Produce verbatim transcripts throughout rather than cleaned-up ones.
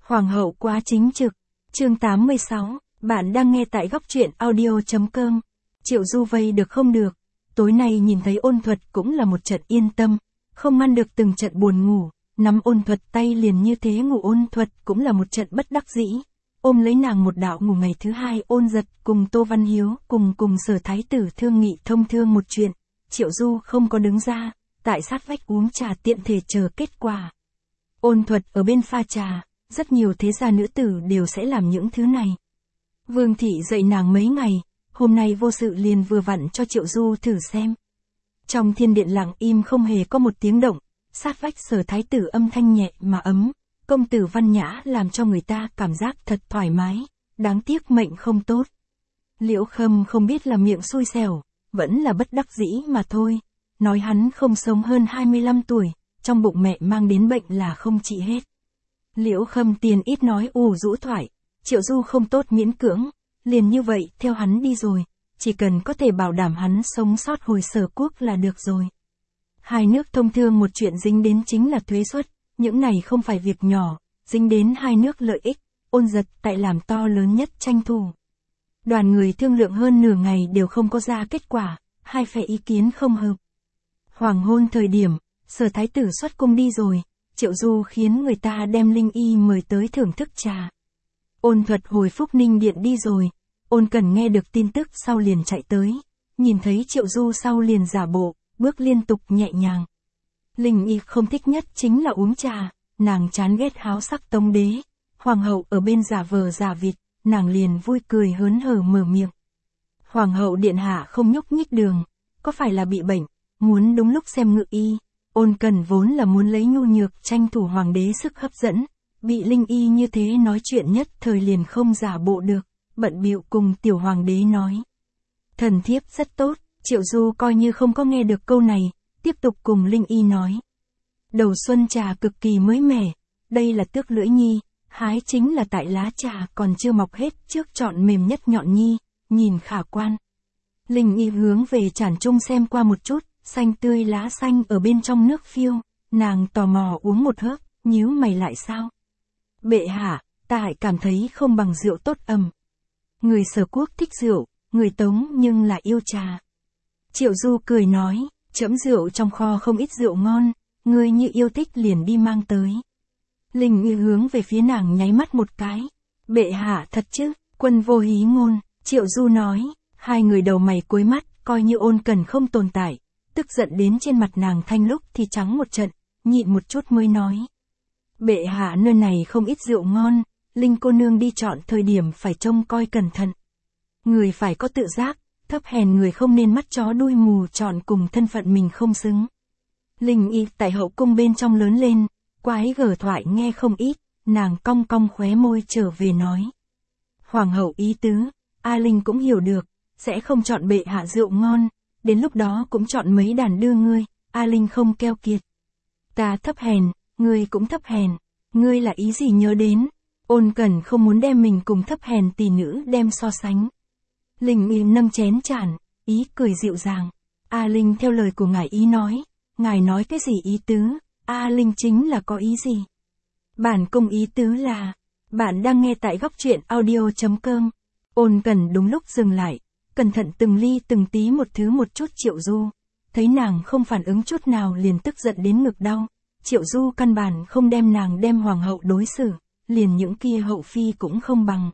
Hoàng hậu quá chính trực. Chương tám mươi sáu, bạn đang nghe tại góc truyện audio.com. Triệu Du vây được không được. Tối nay nhìn thấy Ôn Thuật cũng là một trận yên tâm, không ngăn được từng trận buồn ngủ, nắm Ôn Thuật tay liền như thế ngủ. Ôn Thuật cũng là một trận bất đắc dĩ, ôm lấy nàng một đạo ngủ. Ngày thứ hai Ôn Giật cùng Tô Văn Hiếu cùng cùng Sở Thái Tử thương nghị thông thương một chuyện, Triệu Du không có đứng ra, tại sát vách uống trà tiện thể chờ kết quả. Ôn Thuật ở bên pha trà, rất nhiều thế gia nữ tử đều sẽ làm những thứ này. Vương thị dạy nàng mấy ngày, hôm nay vô sự liền vừa vặn cho Triệu Du thử xem. Trong thiên điện lặng im không hề có một tiếng động, sát vách Sở Thái Tử âm thanh nhẹ mà ấm, công tử văn nhã làm cho người ta cảm giác thật thoải mái, đáng tiếc mệnh không tốt. Liễu Khâm không biết là miệng xui xẻo, vẫn là bất đắc dĩ mà thôi, nói hắn không sống hơn hai mươi lăm tuổi, trong bụng mẹ mang đến bệnh là không trị hết. Liễu Khâm tiền ít nói ù rũ thoại, Triệu Du không tốt miễn cưỡng, liền như vậy theo hắn đi rồi, chỉ cần có thể bảo đảm hắn sống sót hồi Sở quốc là được rồi. Hai nước thông thương một chuyện dính đến chính là thuế suất, những này không phải việc nhỏ, dính đến hai nước lợi ích, Ôn Giật tại làm to lớn nhất tranh thủ. Đoàn người thương lượng hơn nửa ngày đều không có ra kết quả, hai phe ý kiến không hợp. Hoàng hôn thời điểm, Sở Thái Tử xuất cung đi rồi, Triệu Du khiến người ta đem Linh Y mời tới thưởng thức trà. Ôn Thuật hồi Phúc Ninh điện đi rồi, Ôn Cần nghe được tin tức sau liền chạy tới, nhìn thấy Triệu Du sau liền giả bộ, bước liên tục nhẹ nhàng. Linh Y không thích nhất chính là uống trà, nàng chán ghét háo sắc Tống đế, Hoàng hậu ở bên giả vờ giả vịt, nàng liền vui cười hớn hở mở miệng. Hoàng hậu điện hạ không nhúc nhích đường, có phải là bị bệnh, muốn đúng lúc xem ngự y. Ôn Cần vốn là muốn lấy nhu nhược tranh thủ hoàng đế sức hấp dẫn, bị Linh Y như thế nói chuyện nhất thời liền không giả bộ được, bận bịu cùng tiểu hoàng đế nói. Thần thiếp rất tốt, Triệu Du coi như không có nghe được câu này, tiếp tục cùng Linh Y nói. Đầu xuân trà cực kỳ mới mẻ, đây là tước lưỡi nhi, hái chính là tại lá trà còn chưa mọc hết trước chọn mềm nhất nhọn nhi, nhìn khả quan. Linh Y hướng về chản trung xem qua một chút, xanh tươi lá xanh ở bên trong nước phiêu, nàng tò mò uống một hớp, nhíu mày lại sao? Bệ hạ, tại cảm thấy không bằng rượu tốt ẩm. Người Sở quốc thích rượu, người Tống nhưng lại yêu trà. Triệu Du cười nói, trẫm rượu trong kho không ít rượu ngon, ngươi như yêu thích liền đi mang tới. Linh Y hướng về phía nàng nháy mắt một cái. Bệ hạ thật chứ, quân vô hí ngôn, Triệu Du nói, hai người đầu mày cuối mắt, coi như Ôn Cần không tồn tại, tức giận đến trên mặt nàng thanh lúc thì trắng một trận, nhịn một chút mới nói. Bệ hạ nơi này không ít rượu ngon, Linh cô nương đi chọn thời điểm phải trông coi cẩn thận. Người phải có tự giác, thấp hèn người không nên mắt chó đuôi mù chọn cùng thân phận mình không xứng. Linh Y tại hậu cung bên trong lớn lên, quái gở thoại nghe không ít, nàng cong cong khóe môi trở về nói. Hoàng hậu ý tứ, A Linh cũng hiểu được, sẽ không chọn bệ hạ rượu ngon, đến lúc đó cũng chọn mấy đàn đưa ngươi, A Linh không keo kiệt. Ta thấp hèn, ngươi cũng thấp hèn, ngươi là ý gì nhớ đến, Ôn Cần không muốn đem mình cùng thấp hèn tỷ nữ đem so sánh. Linh Y nâng chén tràn, ý cười dịu dàng, A Linh theo lời của ngài ý nói, ngài nói cái gì ý tứ, A Linh chính là có ý gì. Bản cung ý tứ là, bạn đang nghe tại góc truyện audio.com. Ôn Cần đúng lúc dừng lại, cẩn thận từng ly từng tí một thứ một chút Triệu Du, thấy nàng không phản ứng chút nào liền tức giận đến ngực đau. Triệu Du căn bản không đem nàng đem hoàng hậu đối xử, liền những kia hậu phi cũng không bằng.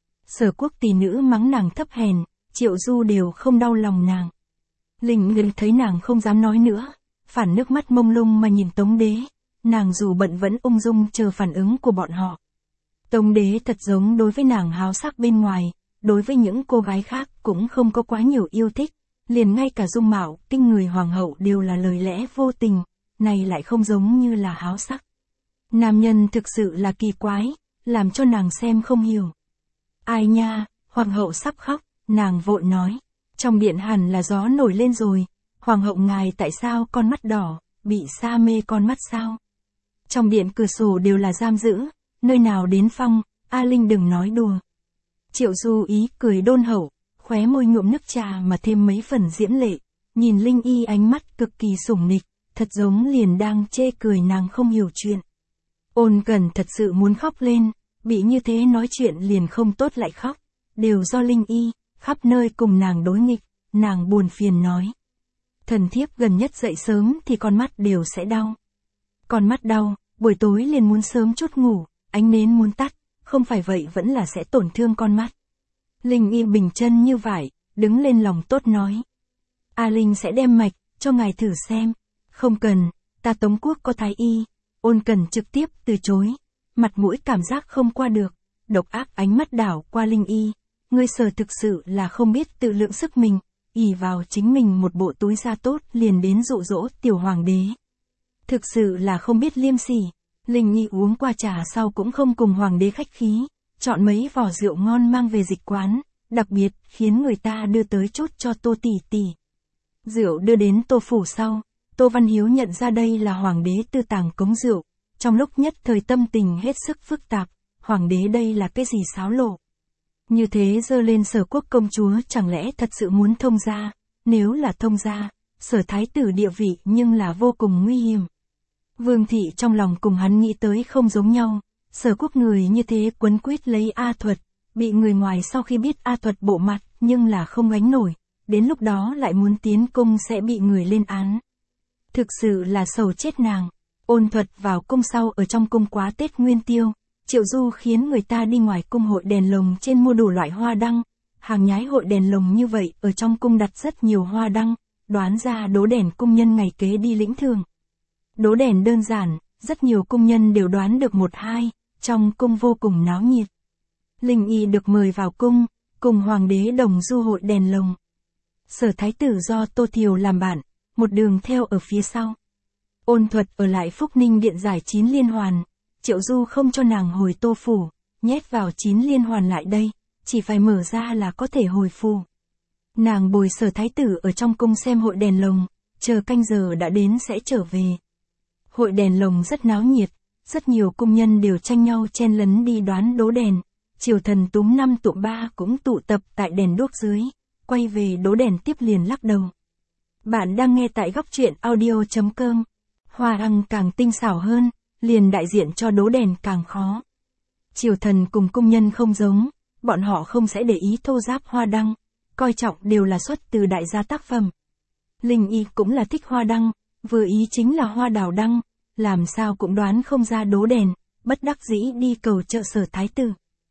Sở quốc tỷ nữ mắng nàng thấp hèn, Triệu Du đều không đau lòng nàng. Linh Y thấy nàng không dám nói nữa, phản nước mắt mông lung mà nhìn Tống đế, nàng dù bận vẫn ung dung chờ phản ứng của bọn họ. Tống đế thật giống đối với nàng háo sắc bên ngoài, đối với những cô gái khác cũng không có quá nhiều yêu thích, liền ngay cả dung mạo, kinh người hoàng hậu đều là lời lẽ vô tình, này lại không giống như là háo sắc. Nam nhân thực sự là kỳ quái, làm cho nàng xem không hiểu. Ai nha, hoàng hậu sắp khóc, nàng vội nói, trong điện hẳn là gió nổi lên rồi, hoàng hậu ngài tại sao con mắt đỏ, bị sa mê con mắt sao? Trong điện cửa sổ đều là giam giữ, nơi nào đến phong, A Linh đừng nói đùa. Triệu Du ý cười đôn hậu, khóe môi nhuộm nước trà mà thêm mấy phần diễm lệ, nhìn Linh Y ánh mắt cực kỳ sủng nịch, thật giống liền đang chê cười nàng không hiểu chuyện. Ôn Cần thật sự muốn khóc lên, bị như thế nói chuyện liền không tốt lại khóc, đều do Linh Y, khắp nơi cùng nàng đối nghịch, nàng buồn phiền nói. Thần thiếp gần nhất dậy sớm thì con mắt đều sẽ đau. Con mắt đau, buổi tối liền muốn sớm chút ngủ, ánh nến muốn tắt, không phải vậy vẫn là sẽ tổn thương con mắt. Linh Y bình chân như vải, đứng lên lòng tốt nói. A Linh sẽ đem mạch, cho ngài thử xem. Không cần, ta Tống Quốc có thái y. Ôn Cần trực tiếp từ chối, mặt mũi cảm giác không qua được, độc ác ánh mắt đảo qua Linh Y. Ngươi Sở thực sự là không biết tự lượng sức mình, ỷ vào chính mình một bộ túi da tốt liền đến dụ dỗ tiểu hoàng đế. Thực sự là không biết liêm sỉ. Linh Y uống qua trà sau cũng không cùng hoàng đế khách khí, chọn mấy vỏ rượu ngon mang về dịch quán, đặc biệt khiến người ta đưa tới chút cho Tô tỷ tỷ. Rượu đưa đến Tô phủ sau, Tô Văn Hiếu nhận ra đây là hoàng đế tư tàng cống rượu, trong lúc nhất thời tâm tình hết sức phức tạp, hoàng đế đây là cái gì xáo lộ. Như thế dơ lên Sở quốc công chúa chẳng lẽ thật sự muốn thông gia, nếu là thông gia, Sở thái tử địa vị nhưng là vô cùng nguy hiểm. Vương thị trong lòng cùng hắn nghĩ tới không giống nhau, Sở quốc người như thế quấn quýt lấy A Thuật, bị người ngoài sau khi biết A Thuật bộ mặt nhưng là không gánh nổi, đến lúc đó lại muốn tiến cung sẽ bị người lên án. Thực sự là sầu chết nàng. Ôn Thuật vào cung sau ở trong cung quá Tết Nguyên Tiêu, Triệu Du khiến người ta đi ngoài cung hội đèn lồng trên mua đủ loại hoa đăng, hàng nhái hội đèn lồng như vậy ở trong cung đặt rất nhiều hoa đăng, đoán ra đố đèn cung nhân ngày kế đi lĩnh thưởng. Đố đèn đơn giản, rất nhiều cung nhân đều đoán được một hai, trong cung vô cùng náo nhiệt. Linh Y được mời vào cung, cùng hoàng đế đồng du hội đèn lồng. Sở thái tử do Tô Thiều làm bạn, một đường theo ở phía sau. Ôn Thuật ở lại Phúc Ninh điện giải chín liên hoàn, Triệu Du không cho nàng hồi Tô phủ, nhét vào chín liên hoàn lại đây, chỉ phải mở ra là có thể hồi phủ. Nàng bồi Sở thái tử ở trong cung xem hội đèn lồng, chờ canh giờ đã đến sẽ trở về. Hội đèn lồng rất náo nhiệt, rất nhiều cung nhân đều tranh nhau chen lấn đi đoán đố đèn, triều thần túm năm tụm ba cũng tụ tập tại đèn đuốc dưới, quay về đố đèn tiếp liền lắc đầu. Bạn đang nghe tại góc truyện audio chấm com. Hoa đăng càng tinh xảo hơn, liền đại diện cho đố đèn càng khó. Triều thần cùng cung nhân không giống, bọn họ không sẽ để ý thô giáp hoa đăng, coi trọng đều là xuất từ đại gia tác phẩm. Linh Y cũng là thích hoa đăng, vừa ý chính là hoa đào đăng, làm sao cũng đoán không ra đố đèn, bất đắc dĩ đi cầu trợ Sở thái tử.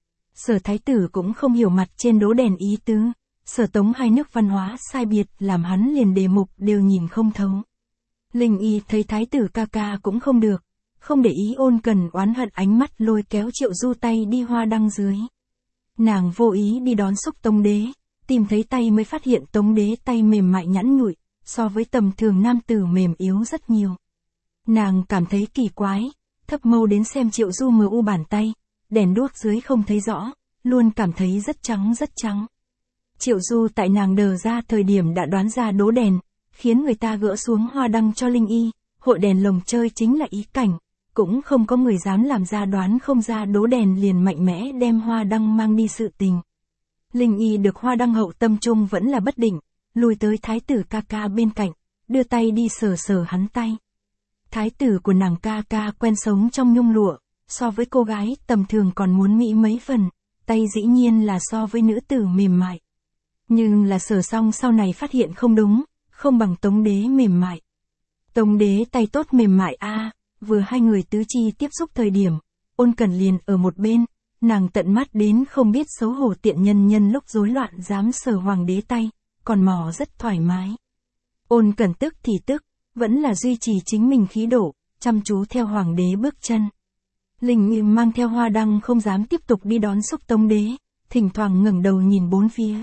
Sở thái tử cũng không hiểu mặt trên đố đèn ý tứ, Sở Tống hai nước văn hóa sai biệt làm hắn liền đề mục đều nhìn không thấu. Linh Y thấy thái tử ca ca cũng không được, không để ý Ôn Cần oán hận ánh mắt lôi kéo Triệu Du tay đi hoa đăng dưới. Nàng vô ý đi đón xúc Tống đế, tìm thấy tay mới phát hiện Tống đế tay mềm mại nhẵn nhụi, so với tầm thường nam tử mềm yếu rất nhiều. Nàng cảm thấy kỳ quái, thấp mâu đến xem Triệu Du mờ u bàn tay, đèn đuốc dưới không thấy rõ, luôn cảm thấy rất trắng rất trắng. Triệu Du tại nàng đờ ra thời điểm đã đoán ra đố đèn, khiến người ta gỡ xuống hoa đăng cho Linh Y, hội đèn lồng chơi chính là ý cảnh, cũng không có người dám làm ra đoán không ra đố đèn liền mạnh mẽ đem hoa đăng mang đi sự tình. Linh Y được hoa đăng hậu tâm trung vẫn là bất định, lùi tới thái tử ca ca bên cạnh, đưa tay đi sờ sờ hắn tay. Thái tử của nàng ca ca quen sống trong nhung lụa, so với cô gái tầm thường còn muốn mỹ mấy phần, tay dĩ nhiên là so với nữ tử mềm mại. Nhưng là sờ xong sau này phát hiện không đúng, không bằng Tống đế mềm mại. Tống đế tay tốt mềm mại a, à, vừa hai người tứ chi tiếp xúc thời điểm, Ôn Cần liền ở một bên, nàng tận mắt đến không biết xấu hổ tiện nhân nhân lúc rối loạn dám sờ hoàng đế tay, còn mò rất thoải mái. Ôn Cần tức thì tức, vẫn là duy trì chính mình khí độ, chăm chú theo hoàng đế bước chân. Linh Y mang theo hoa đăng không dám tiếp tục đi đón xúc Tống đế, thỉnh thoảng ngẩng đầu nhìn bốn phía.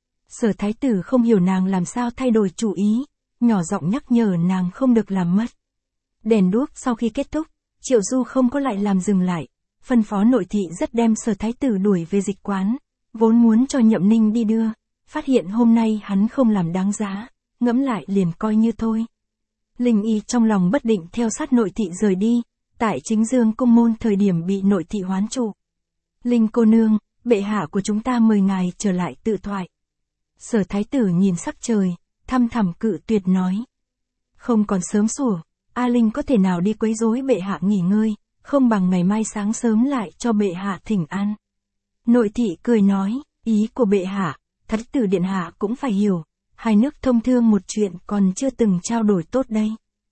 Sở thái tử không hiểu nàng làm sao thay đổi chủ ý, nhỏ giọng nhắc nhở nàng không được làm mất. Đèn đuốc sau khi kết thúc, Triệu Du không có lại làm dừng lại, phân phó nội thị rất đem Sở thái tử đuổi về dịch quán, vốn muốn cho Nhậm Ninh đi đưa, phát hiện hôm nay hắn không làm đáng giá, ngẫm lại liền coi như thôi. Linh Y trong lòng bất định theo sát nội thị rời đi, tại Chính Dương cung môn thời điểm bị nội thị hoán trụ. Linh cô nương, bệ hạ của chúng ta mời ngài trở lại tự thoại. Sở thái tử nhìn sắc trời, thăm thẳm cự tuyệt nói. Không còn sớm sủa, A Linh có thể nào đi quấy rối bệ hạ nghỉ ngơi, không bằng ngày mai sáng sớm lại cho bệ hạ thỉnh an. Nội thị cười nói, ý của bệ hạ, Thái tử điện hạ cũng phải hiểu, hai nước thông thương một chuyện còn chưa từng trao đổi tốt đây.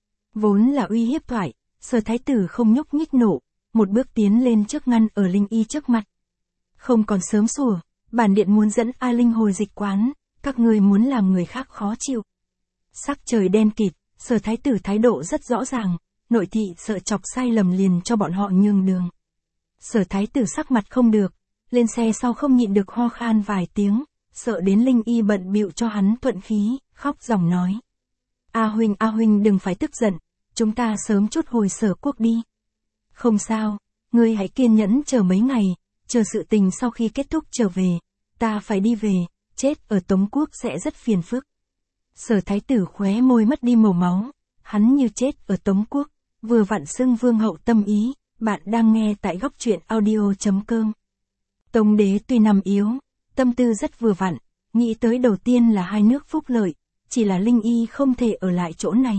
Vốn là uy hiếp thoại, Sở thái tử không nhúc nhích nổ, một bước tiến lên trước ngăn ở Linh Y trước mặt. Không còn sớm sủa, bản điện muốn dẫn A Linh hồi dịch quán, các ngươi muốn làm người khác khó chịu. Sắc trời đen kịt, Sở thái tử thái độ rất rõ ràng, nội thị sợ chọc sai lầm liền cho bọn họ nhường đường. Sở thái tử sắc mặt không được, lên xe sau không nhịn được ho khan vài tiếng, sợ đến Linh Y bận bịu cho hắn thuận khí, khóc ròng nói. A huynh A huynh đừng phải tức giận, chúng ta sớm chút hồi Sở quốc đi. Không sao, ngươi hãy kiên nhẫn chờ mấy ngày, chờ sự tình sau khi kết thúc trở về, ta phải đi về, chết ở Tống quốc sẽ rất phiền phức. Sở thái tử khóe môi mất đi màu máu, hắn như chết ở Tống quốc, vừa vặn xưng vương hậu tâm ý, bạn đang nghe tại góc truyện audio chấm com. Tống đế tuy nằm yếu, tâm tư rất vừa vặn, nghĩ tới đầu tiên là hai nước phúc lợi, chỉ là Linh Y không thể ở lại chỗ này.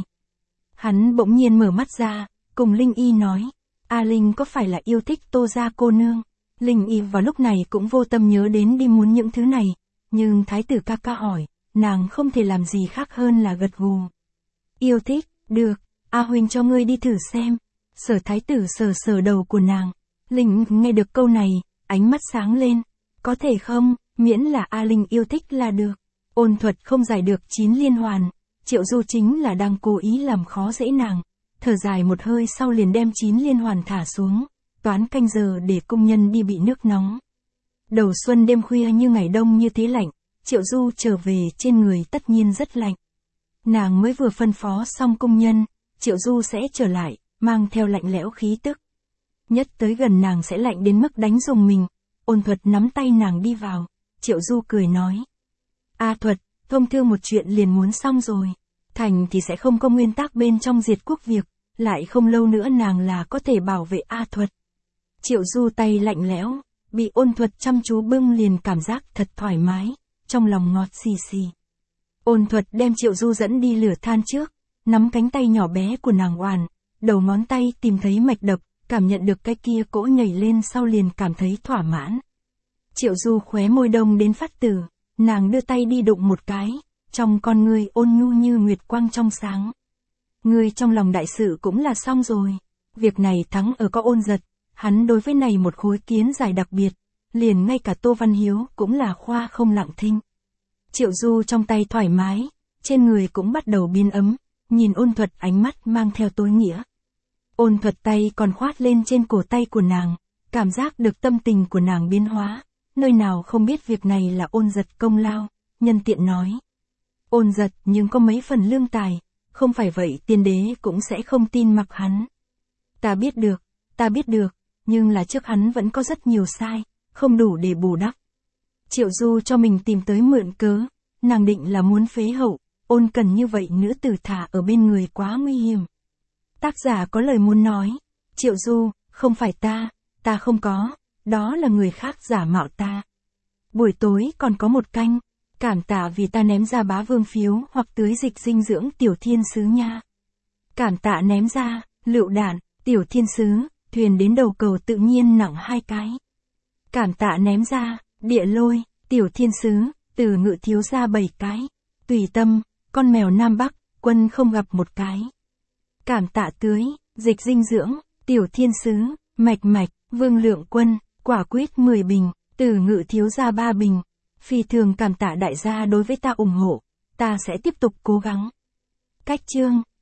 Hắn bỗng nhiên mở mắt ra, cùng Linh Y nói, A Linh có phải là yêu thích Tô gia cô nương? Linh Y vào lúc này cũng vô tâm nhớ đến đi muốn những thứ này, nhưng thái tử ca ca hỏi, nàng không thể làm gì khác hơn là gật gù. Yêu thích, được, A huynh cho ngươi đi thử xem. Sở thái tử sờ sờ đầu của nàng. Linh nghe được câu này, ánh mắt sáng lên. Có thể không, miễn là A Linh yêu thích là được. Ôn thuật không giải được chín liên hoàn. Triệu Du chính là đang cố ý làm khó dễ nàng. Thở dài một hơi sau liền đem chín liên hoàn thả xuống. Toán canh giờ để công nhân đi bị nước nóng. Đầu xuân đêm khuya như ngày đông như thế lạnh. Triệu Du trở về trên người tất nhiên rất lạnh. Nàng mới vừa phân phó xong công nhân, Triệu Du sẽ trở lại, mang theo lạnh lẽo khí tức. Nhất tới gần nàng sẽ lạnh đến mức đánh rùng mình. Ôn thuật nắm tay nàng đi vào, Triệu Du cười nói. A thuật, thông thương một chuyện liền muốn xong rồi. Thành thì sẽ không có nguyên tắc bên trong diệt quốc việc, lại không lâu nữa nàng là có thể bảo vệ A thuật. Triệu Du tay lạnh lẽo, bị ôn thuật chăm chú bưng liền cảm giác thật thoải mái, trong lòng ngọt xì xì. Ôn thuật đem Triệu Du dẫn đi lửa than trước, nắm cánh tay nhỏ bé của nàng oàn, đầu ngón tay tìm thấy mạch đập, cảm nhận được cái kia cỗ nhảy lên sau liền cảm thấy thỏa mãn. Triệu Du khóe môi đông đến phát tử, nàng đưa tay đi đụng một cái, trong con ngươi ôn nhu như nguyệt quang trong sáng. Ngươi trong lòng đại sự cũng là xong rồi, việc này thắng ở có ôn giật, hắn đối với này một khối kiến giải đặc biệt, liền ngay cả Tô Văn Hiếu cũng là khoa không lặng thinh. Triệu Du trong tay thoải mái, trên người cũng bắt đầu biến ấm, nhìn ôn thuật ánh mắt mang theo tối nghĩa. Ôn thuật tay còn khoát lên trên cổ tay của nàng, cảm giác được tâm tình của nàng biến hóa, nơi nào không biết việc này là ôn giật công lao, nhân tiện nói. Ôn giật nhưng có mấy phần lương tài, không phải vậy tiên đế cũng sẽ không tin mặc hắn. Ta biết được, ta biết được, nhưng là trước hắn vẫn có rất nhiều sai, không đủ để bù đắp. Triệu Du cho mình tìm tới mượn cớ, nàng định là muốn phế hậu, ôn cần như vậy nữ tử thả ở bên người quá nguy hiểm. Tác giả có lời muốn nói, Triệu Du, không phải ta, ta không có, đó là người khác giả mạo ta. Buổi tối còn có một canh, cảm tạ vì ta ném ra bá vương phiếu hoặc tưới dịch dinh dưỡng tiểu thiên sứ nha. Cảm tạ ném ra, lựu đạn, tiểu thiên sứ, thuyền đến đầu cầu tự nhiên nặng hai cái. Cảm tạ ném ra, địa lôi, tiểu thiên sứ, từ ngự thiếu ra bảy cái. Tùy tâm, con mèo Nam Bắc, quân không gặp một cái. Cảm tạ tưới, dịch dinh dưỡng, tiểu thiên sứ, mạch mạch, vương lượng quân, quả quýt mười bình, từ ngự thiếu ra ba bình. Phi thường cảm tạ đại gia đối với ta ủng hộ, ta sẽ tiếp tục cố gắng. Cách chương